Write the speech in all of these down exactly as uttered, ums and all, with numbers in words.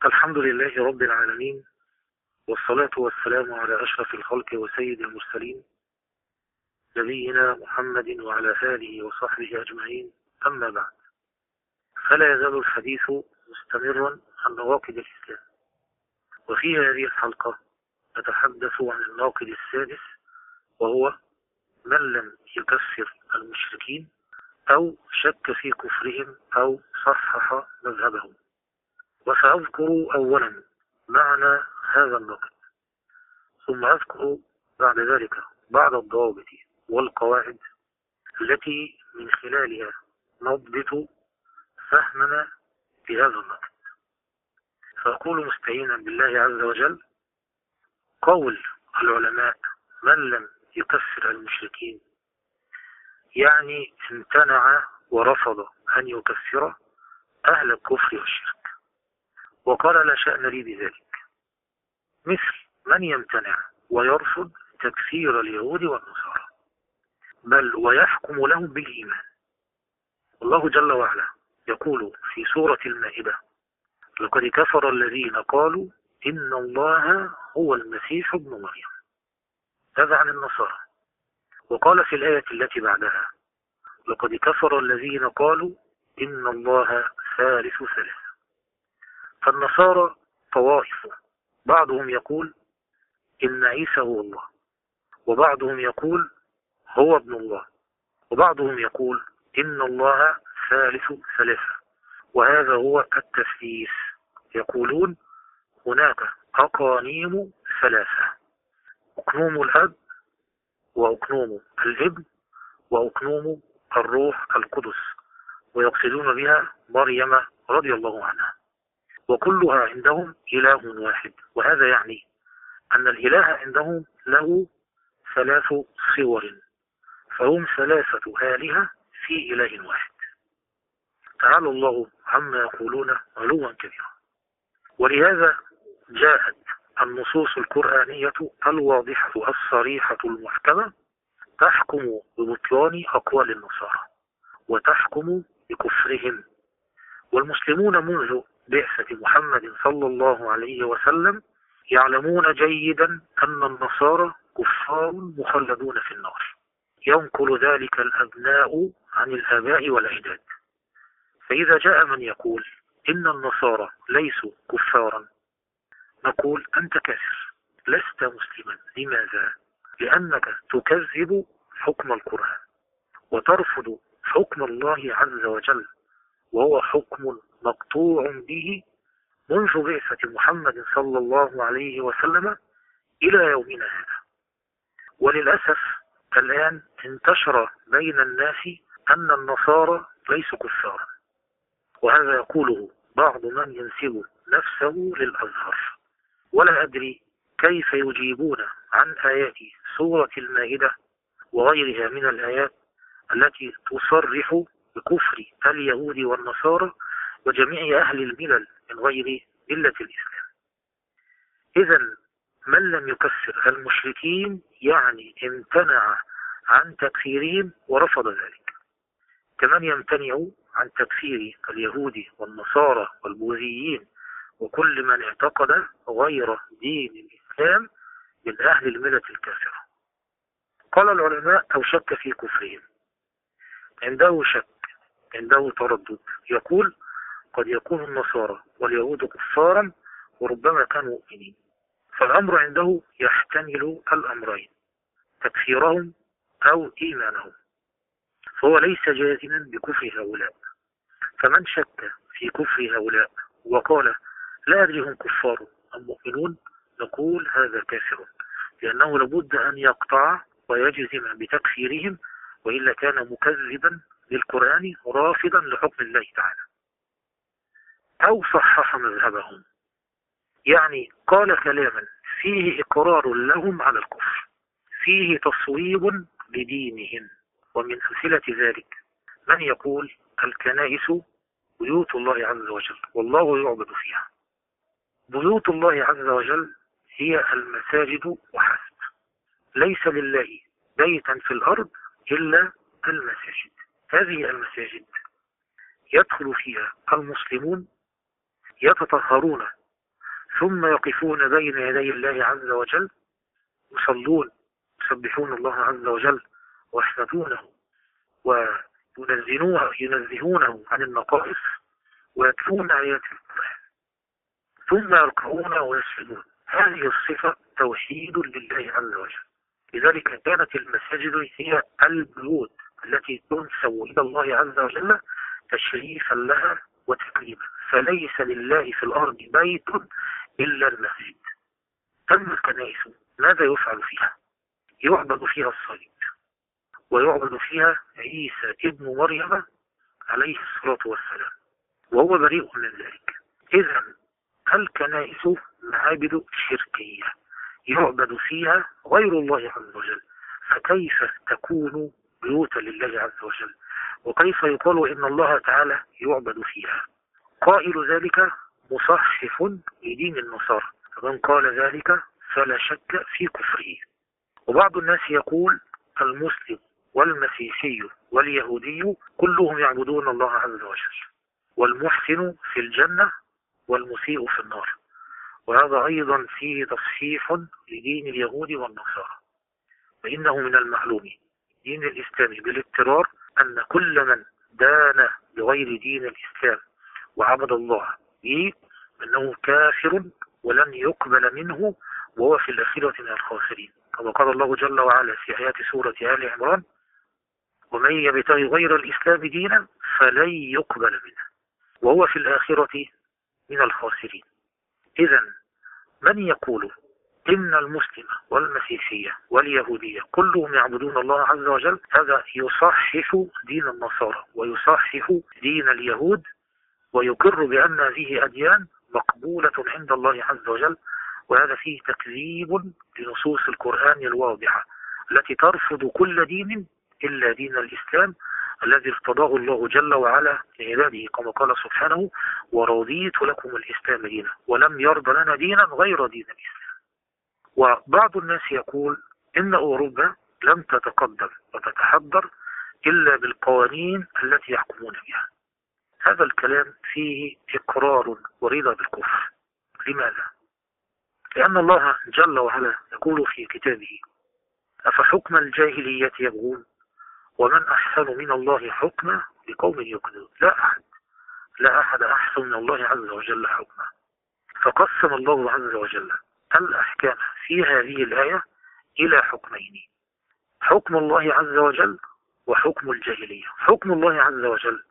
الحمد لله رب العالمين، والصلاة والسلام على أشرف الخلق وسيد المرسلين نبينا محمد وعلى آله وصحبه أجمعين. أما بعد، فلا يزال الحديث مستمرا عن نواقض الإسلام، وفي هذه الحلقة نتحدث عن الناقض السادس، وهو من لم يكفر المشركين أو شك في كفرهم أو صحح مذهبهم. وسأذكر أولا معنى هذا النقد، ثم أذكر بعد ذلك بعض الضوابط والقواعد التي من خلالها نضبط فهمنا في هذا النقد. فأقول مستعينا بالله عز وجل: قول العلماء من لم يكفر المشركين يعني امتنع ورفض أن يكفر أهل الكفر والشرك، وقال لا شأن لي بذلك، مثل من يمتنع ويرفض تكفير اليهود والنصارى، بل ويحكم لهم بالإيمان. الله جل وعلا يقول في سورة المائدة: لقد كفر الذين قالوا إن الله هو المسيح ابن مريم. هذا عن النصارى. وقال في الآية التي بعدها: لقد كفر الذين قالوا إن الله ثالث ثلاثة. فالنصارى طوائف، بعضهم يقول إن عيسى هو الله، وبعضهم يقول هو ابن الله، وبعضهم يقول إن الله ثالث ثلاثة، وهذا هو التثليث. يقولون هناك أقانيم ثلاثة: أقنوم الأب، وأقنوم الابن، وأقنوم الروح القدس، ويقصدون بها مريم رضي الله عنها، وكلها عندهم إله واحد. وهذا يعني أن الإله عندهم له ثلاث صور، فهم ثلاثة آلهة في إله واحد. تعالى الله عما يقولون علوا كبيرا. ولهذا جاءت النصوص القرآنية الواضحة الصريحة المحكمة تحكم ببطلان أقوال النصارى وتحكم بكفرهم. والمسلمون منذ بعثة محمد صلى الله عليه وسلم يعلمون جيدا أن النصارى كفار مخلدون في النار، ينقل ذلك الأبناء عن الآباء والأجداد. فإذا جاء من يقول إن النصارى ليسوا كفارا، نقول أنت كافر، لست مسلما. لماذا؟ لأنك تكذب حكم القرآن وترفض حكم الله عز وجل، وهو حكم مقطوع به منذ بعثة محمد صلى الله عليه وسلم إلى يومنا هذا. وللأسف الآن انتشر بين الناس أن النصارى ليسوا كفارا، وهذا يقوله بعض من ينسب نفسه للأزهر. ولا أدري كيف يجيبون عن آيات سورة المائدة وغيرها من الآيات التي تصرح بكفر اليهود والنصارى وجميع أهل الملل من غير ملة الإسلام. إذن من لم يكفر المشركين يعني امتنع عن تكفيرهم ورفض ذلك، كمن يمتنع عن تكفير اليهود والنصارى والبوذيين وكل من اعتقد غير دين الإسلام من أهل الملة الكافرة. قال العلماء: أو شك في كفرهم، عنده شك، عنده تردد، يقول قد يكون النصارى واليهود كفارا وربما كانوا مؤمنين، فالأمر عنده يحتمل الأمرين: تكفيرهم أو إيمانهم، فهو ليس جازما بكفر هؤلاء. فمن شك في كفر هؤلاء وقال لا أدري هم كفار أم مؤمنون، نقول هذا كافر، لأنه لابد أن يقطع ويجزم بتكفيرهم، وإلا كان مكذبا للقرآن رافضا لحكم الله تعالى. أو صحح مذهبهم، يعني قال كلاما فيه إقرار لهم على الكفر، فيه تصويب لدينهم. ومن أمثلة ذلك من يقول الكنائس بيوت الله عز وجل والله يعبد فيها. بيوت الله عز وجل هي المساجد وحسب، ليس لله بيتا في الأرض إلا المساجد. هذه المساجد يدخل فيها المسلمون يتطهرون ثم يقفون بين يدي الله عز وجل يصلون يسبحون الله عز وجل ويحمدونه وينزهونه ينزهونه عن النقائص ويتلون آيات القرآن، ثم يركعون ويسجدون. هذه الصفة توحيد لله عز وجل. لذلك كانت المساجد هي البيوت التي تنسب إلى الله عز وجل تشريفا لها وتكريما، فليس لله في الأرض بيت إلا المسجد. أما الكنائس ماذا يفعل فيها؟ يعبد فيها الصليب، ويعبد فيها عيسى ابن مريم عليه الصلاة والسلام، وهو بريء من ذلك. إذن الكنائس معابد شركية يعبد فيها غير الله عز وجل، فكيف تكون بيوتا لله عز وجل؟ وكيف يقال إن الله تعالى يعبد فيها؟ قائل ذلك مصحف لدين النصارى، فمن قال ذلك فلا شك في كفره. وبعض الناس يقول المسلم والمسيحي واليهودي كلهم يعبدون الله عز وجل، والمحسن في الجنة والمسيء في النار، وهذا أيضا فيه تصحيح لدين اليهود والنصارى. فإنه من المعلوم دين الإسلام بالاضطرار أن كل من دان بغير دين الإسلام وعبد الله به أنه كافر ولن يقبل منه، وهو في الآخرة من الخاسرين، كما قال الله جل وعلا في آيات سورة آل عمران: ومن يبتغي غير الإسلام دينا فلن يقبل منه وهو في الآخرة من الخاسرين. إذن من يقول إن المسلم والمسيحية واليهودية كلهم يعبدون الله عز وجل، هذا يصحح دين النصارى ويصحح دين اليهود، ويقر بأن هذه أديان مقبولة عند الله عز وجل، وهذا فيه تكذيب لنصوص القرآن الواضحة التي ترفض كل دين إلا دين الإسلام الذي ارتضاه الله جل وعلا لعباده، كما قال سبحانه: ورضيت لكم الإسلام دينا ولم يرض لنا دينا غير دين الإسلام. وبعض الناس يقول إن أوروبا لم تتقدم وتتحضر إلا بالقوانين التي يحكمون بها. هذا الكلام فيه إقرار ورضا بالكفر. لماذا؟ لأن الله جل وعلا يقول في كتابه: أفحكم الجاهلية يبغون ومن أحسن من الله حكما لقوم يوقنون. لا أحد لا أحد أحسن من الله عز وجل حكما. فقسم الله عز وجل الأحكام في هذه الآية إلى حكمين: حكم الله عز وجل وحكم الجاهلية. حكم الله عز وجل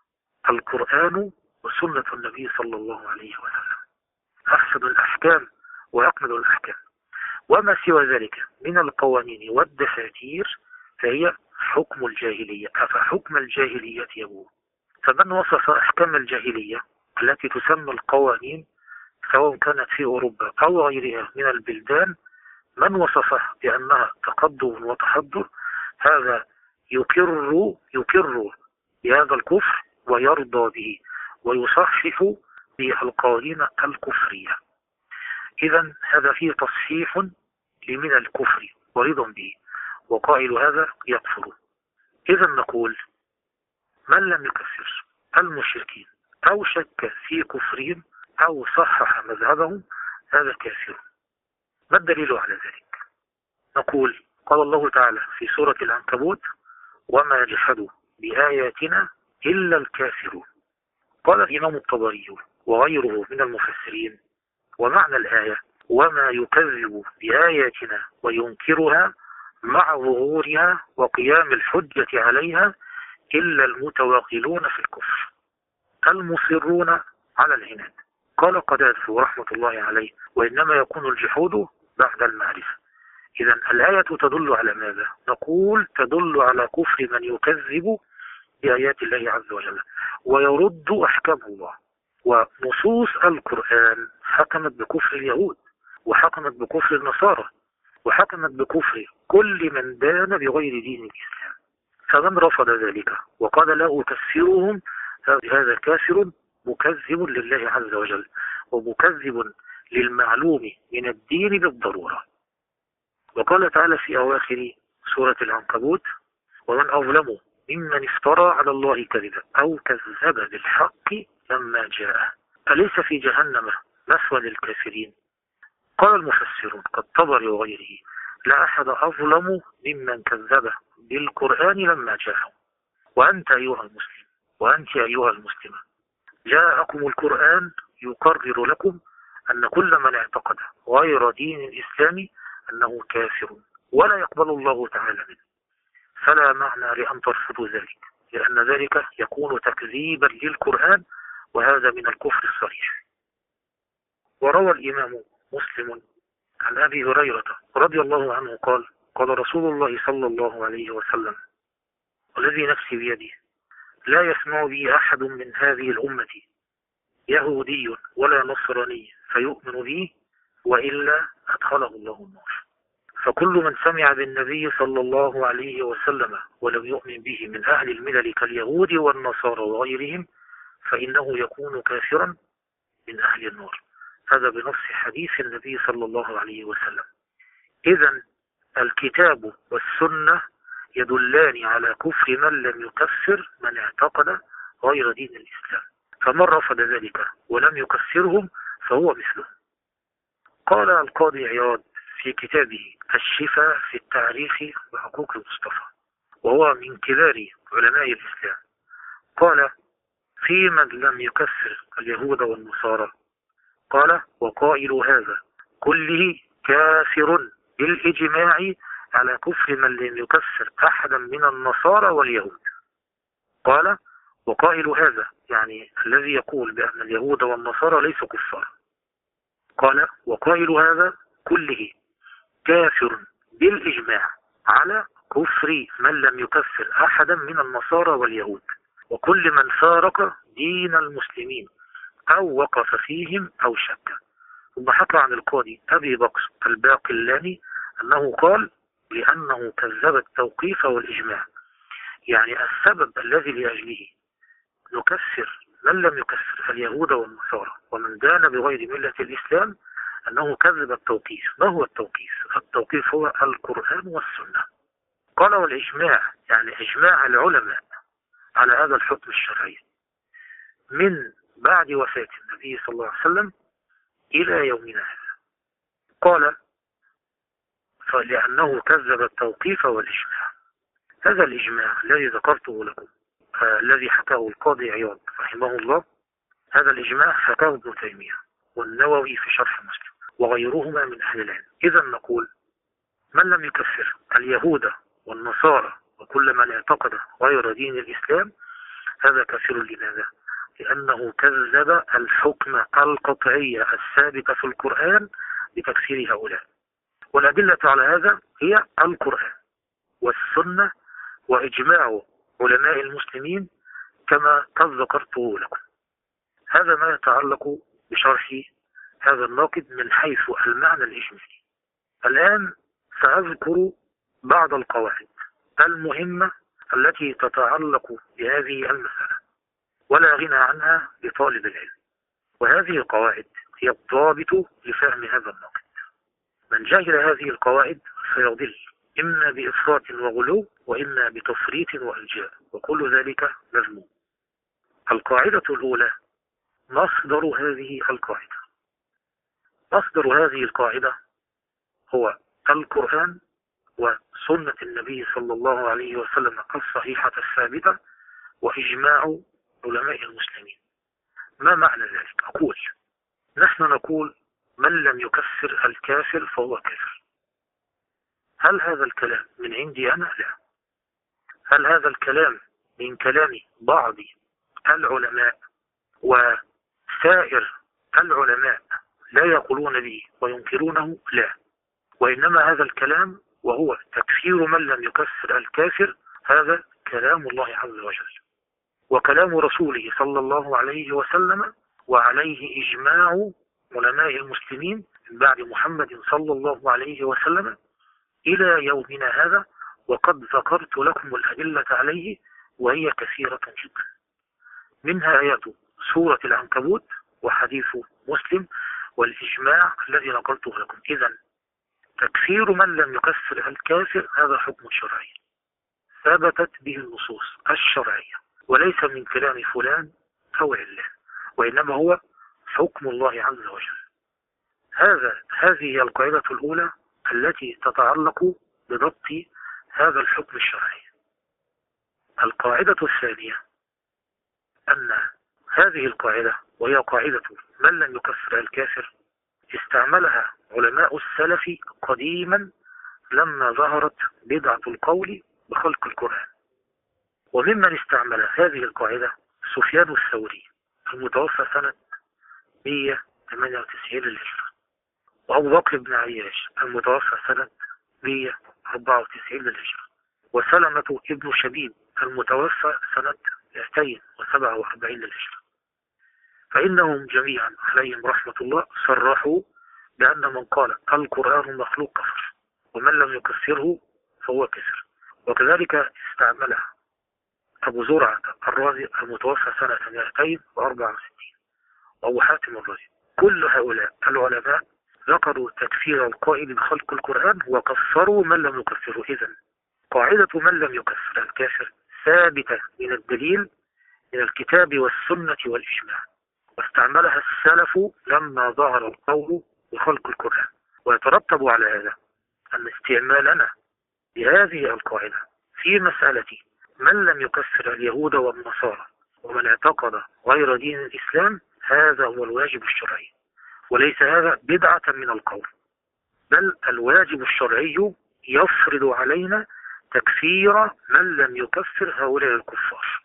القرآن وسنة النبي صلى الله عليه وسلم، أحسن الأحكام وأكمل الأحكام. وما سوى ذلك من القوانين والدساتير فهي حكم الجاهلية. أفحكم الجاهلية يبغون. فمن وصف أحكام الجاهلية التي تسمى القوانين سواء كانت في أوروبا أو غيرها من البلدان، من وصفها بأنها تقدم وتحضر، هذا يقر يقر بهذا الكفر ويرضى به ويصحح بالقوانين الكفرية. إذن هذا فيه تصحيح لمن الكفر ورضا به، وقائل هذا يكفر. إذن نقول: من لم يكفر المشركين أو شك في كفرهم أو صحح مذهبهم هذا كافر. ما الدليل على ذلك؟ نقول: قال الله تعالى في سورة العنكبوت: وما يجحد بآياتنا إلا الكافرون. قال الإمام الطبري وغيره من المفسرين: ومعنى الآية وما يكذب بآياتنا وينكرها مع ظهورها وقيام الحجة عليها إلا المتواغلون في الكفر المصرون على العناد. قال قتادة رحمة الله عليه: وإنما يكون الجحود بعد المعرفة. إذن الآية تدل على ماذا؟ نقول تدل على كفر من يكذب بآيات الله عز وجل ويرد أحكام الله. ونصوص القرآن حكمت بكفر اليهود، وحكمت بكفر النصارى، وحكمت بكفر كل من دان بغير دين الإسلام. فمن رفض ذلك وقال لا أكفرهم هذا كافر مكذب لله عز وجل ومكذب للمعلوم من الدين بالضرورة. وقال تعالى في أواخر سورة العنكبوت: ومن أظلم ممن افترى على الله كذبا أو كذب بالحق لما جاءه. أليس في جهنم مثوى للكافرين. قال المفسرون كالطبري وغيره: لا أحد أظلم ممن كذب بالقرآن لما جاءه. وأنت أيها المسلم وأنت أيها المسلمة، جاءكم القرآن يقرر لكم أن كل من اعتقد غير دين الإسلام أنه كافر ولا يقبل الله تعالى منه، فلا معنى لأن ترفضوا ذلك، لأن ذلك يكون تكذيبا للقرآن، وهذا من الكفر الصريح. وروى الإمام مسلم عن أبي هريرة رضي الله عنه قال: قال رسول الله صلى الله عليه وسلم: والذي نفسي بيده لا يسمع بي أحد من هذه الأمة يهودي ولا نصراني فيؤمن بي وإلا أدخله الله النار. فكل من سمع بالنبي صلى الله عليه وسلم ولم يؤمن به من أهل الملل كاليهود والنصارى وغيرهم فإنه يكون كافرا من أهل النار. هذا بنص حديث النبي صلى الله عليه وسلم. إذن الكتاب والسنة يدلان على كفر من لم يكفر من اعتقد غير دين الإسلام، فمن رفض ذلك ولم يكفرهم فهو مثله. قال القاضي عياض في كتابه الشفاء في التعريف بحقوق المصطفى، وهو من كبار علماء الإسلام، قال: في من لم يكفر اليهود والنصارى، قال: وقائل هذا كله كافر بالإجماع على كفر من لم يكفر أحدا من النصارى واليهود. قال: وقائل هذا يعني الذي يقول بأن اليهود والنصارى ليسوا كفار. قال: وقائل هذا كله كافر بالإجماع على كفر من لم يكفر أحدا من النصارى واليهود وكل من فارق دين المسلمين أو وقف فيهم أو شك. ثم حكى عن القاضي أبي بكر الباقلاني أنه قال: لأنه كذب التوقيف والإجماع، يعني السبب الذي لأجله نكفر من لم يكفر اليهود والنصارى ومن دان بغير ملة الإسلام أنه كذب التوقيف. ما هو التوقيف؟ التوقيف هو القرآن والسنة. قال: والإجماع يعني إجماع العلماء على هذا الحكم الشرعي من بعد وفاة النبي صلى الله عليه وسلم إلى يومنا هذا. قال: فلأنه كذب التوقيف والإجماع. هذا الإجماع الذي ذكرته لكم آه الذي حكاه القاضي عياض رحمه الله، هذا الإجماع حكاه ابن تيمية والنووي في شرح مسلم وغيرهما من أهل العلم. إذا نقول: من لم يكفر اليهود والنصارى وكل من اعتقد غير دين الإسلام هذا كافر. لماذا؟ لأنه كذب الحكم القطعي الثابت في القرآن بتكفير هؤلاء، والأدلة على هذا هي القرآن والسنة وإجماع علماء المسلمين كما قد ذكرته لكم. هذا ما يتعلق بشرح هذا الناقد من حيث المعنى الإجمالي. الآن سأذكر بعض القواعد المهمة التي تتعلق بهذه المسألة ولا غنى عنها لطالب العلم، وهذه القواعد هي الضابط لفهم هذا الناقد. من جهل هذه القواعد سيضل إما بإفراط وغلو وإما بتفريط وإلجاء، وكل ذلك مذموم. القاعدة الأولى مصدر هذه القاعدة. مصدر هذه القاعدة هو القرآن وسنة النبي صلى الله عليه وسلم الصحيحة الثابتة وإجماع علماء المسلمين. ما معنى ذلك؟ أقول: نحن نقول من لم يكفر الكافر فهو كافر. هل هذا الكلام من عندي أنا؟ لا. هل هذا الكلام من كلام بعض العلماء وسائر العلماء لا يقولون به وينكرونه؟ لا. وإنما هذا الكلام وهو تكفير من لم يكفر الكافر هذا كلام الله عز وجل وكلام رسوله صلى الله عليه وسلم، وعليه إجماع علماء المسلمين من بعد محمد صلى الله عليه وسلم إلى يومنا هذا، وقد ذكرت لكم الأدلة عليه وهي كثيرة جدا، منها آيات سورة العنكبوت وحديث مسلم والإجماع الذي نقلته لكم. إذن تكفير من لم يكفر الكافر هذا حكم شرعي ثبتت به النصوص الشرعية، وليس من كلام فلان أو علان، وإنما هو حكم الله عز وجل. هذا هذه هي القاعدة الأولى التي تتعلق بضبط هذا الحكم الشرعي. القاعدة الثانية أن هذه القاعدة، وهي قاعدة من لم يكفر الكافر، استعملها علماء السلف قديما لما ظهرت بدعة القول بخلق القرآن. وممن استعمل هذه القاعدة سفيان الثوري المتوفى سنة مئة وثمانية وتسعين للهجرة، وأبو بكر بن عياش المتوفى سنة مئة وأربعة وتسعين للهجرة، وسلمة ابن شبيب المتوفى سنة مئتين وسبعة وأربعين للهجرة. فإنهم جميعا عليهم رحمة الله صرحوا بأن من قال القرآن مخلوق كفر، ومن لم يكفره فهو كفر. وكذلك استعملها أبو زرعة الرازي المتوفى سنة مئتين وأربعة وستين، وأبو حاتم الرازي. كل هؤلاء العلماء ذكروا تكفير القائل بخلق القرآن وكفروا من لم يكفره. إذن قاعدة من لم يكفر الكافر ثابتة من الدليل من الكتاب والسنة والإجماع، واستعملها السلف لما ظهر القول بخلق القرآن. ويترتب على هذا أن استعمالنا بهذه القاعدة في مسألة من لم يكفر اليهود والنصارى ومن اعتقد غير دين الإسلام هذا هو الواجب الشرعي، وليس هذا بدعة من القول، بل الواجب الشرعي يفرض علينا تكفير من لم يكفر هؤلاء الكفار.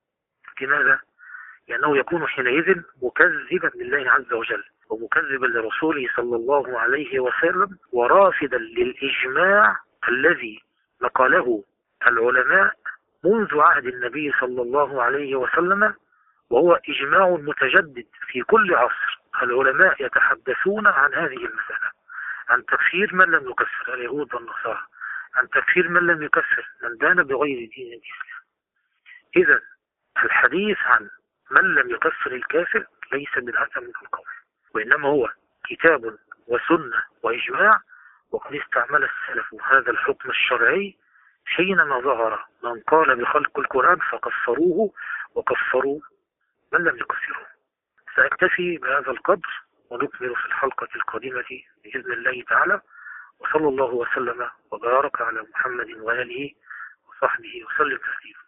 لماذا؟ لأنه يكون حينئذ مكذبا لله عز وجل ومكذبا لرسوله صلى الله عليه وسلم، ورافدا للإجماع الذي نقله العلماء منذ عهد النبي صلى الله عليه وسلم، وهو إجماع متجدد في كل عصر. العلماء يتحدثون عن هذه المسألة، عن تكفير من لم يكفر اليهود والنصارى، عن تكفير من لم يكفر من دان بغير دين الإسلام. إذن الحديث عن من لم يكفر الكافر ليس بدعة من القول، وإنما هو كتاب وسنة وإجماع. وقد استعمل السلف هذا الحكم الشرعي حينما ظهر من قال بخلق القرآن فكفروه وكفروا من لم يكفروه. سأكتفي بهذا القدر ونكمل في الحلقة القادمة بإذن الله تعالى. وصلى الله وسلم وبارك على محمد وآله وصحبه وسلم تسليما.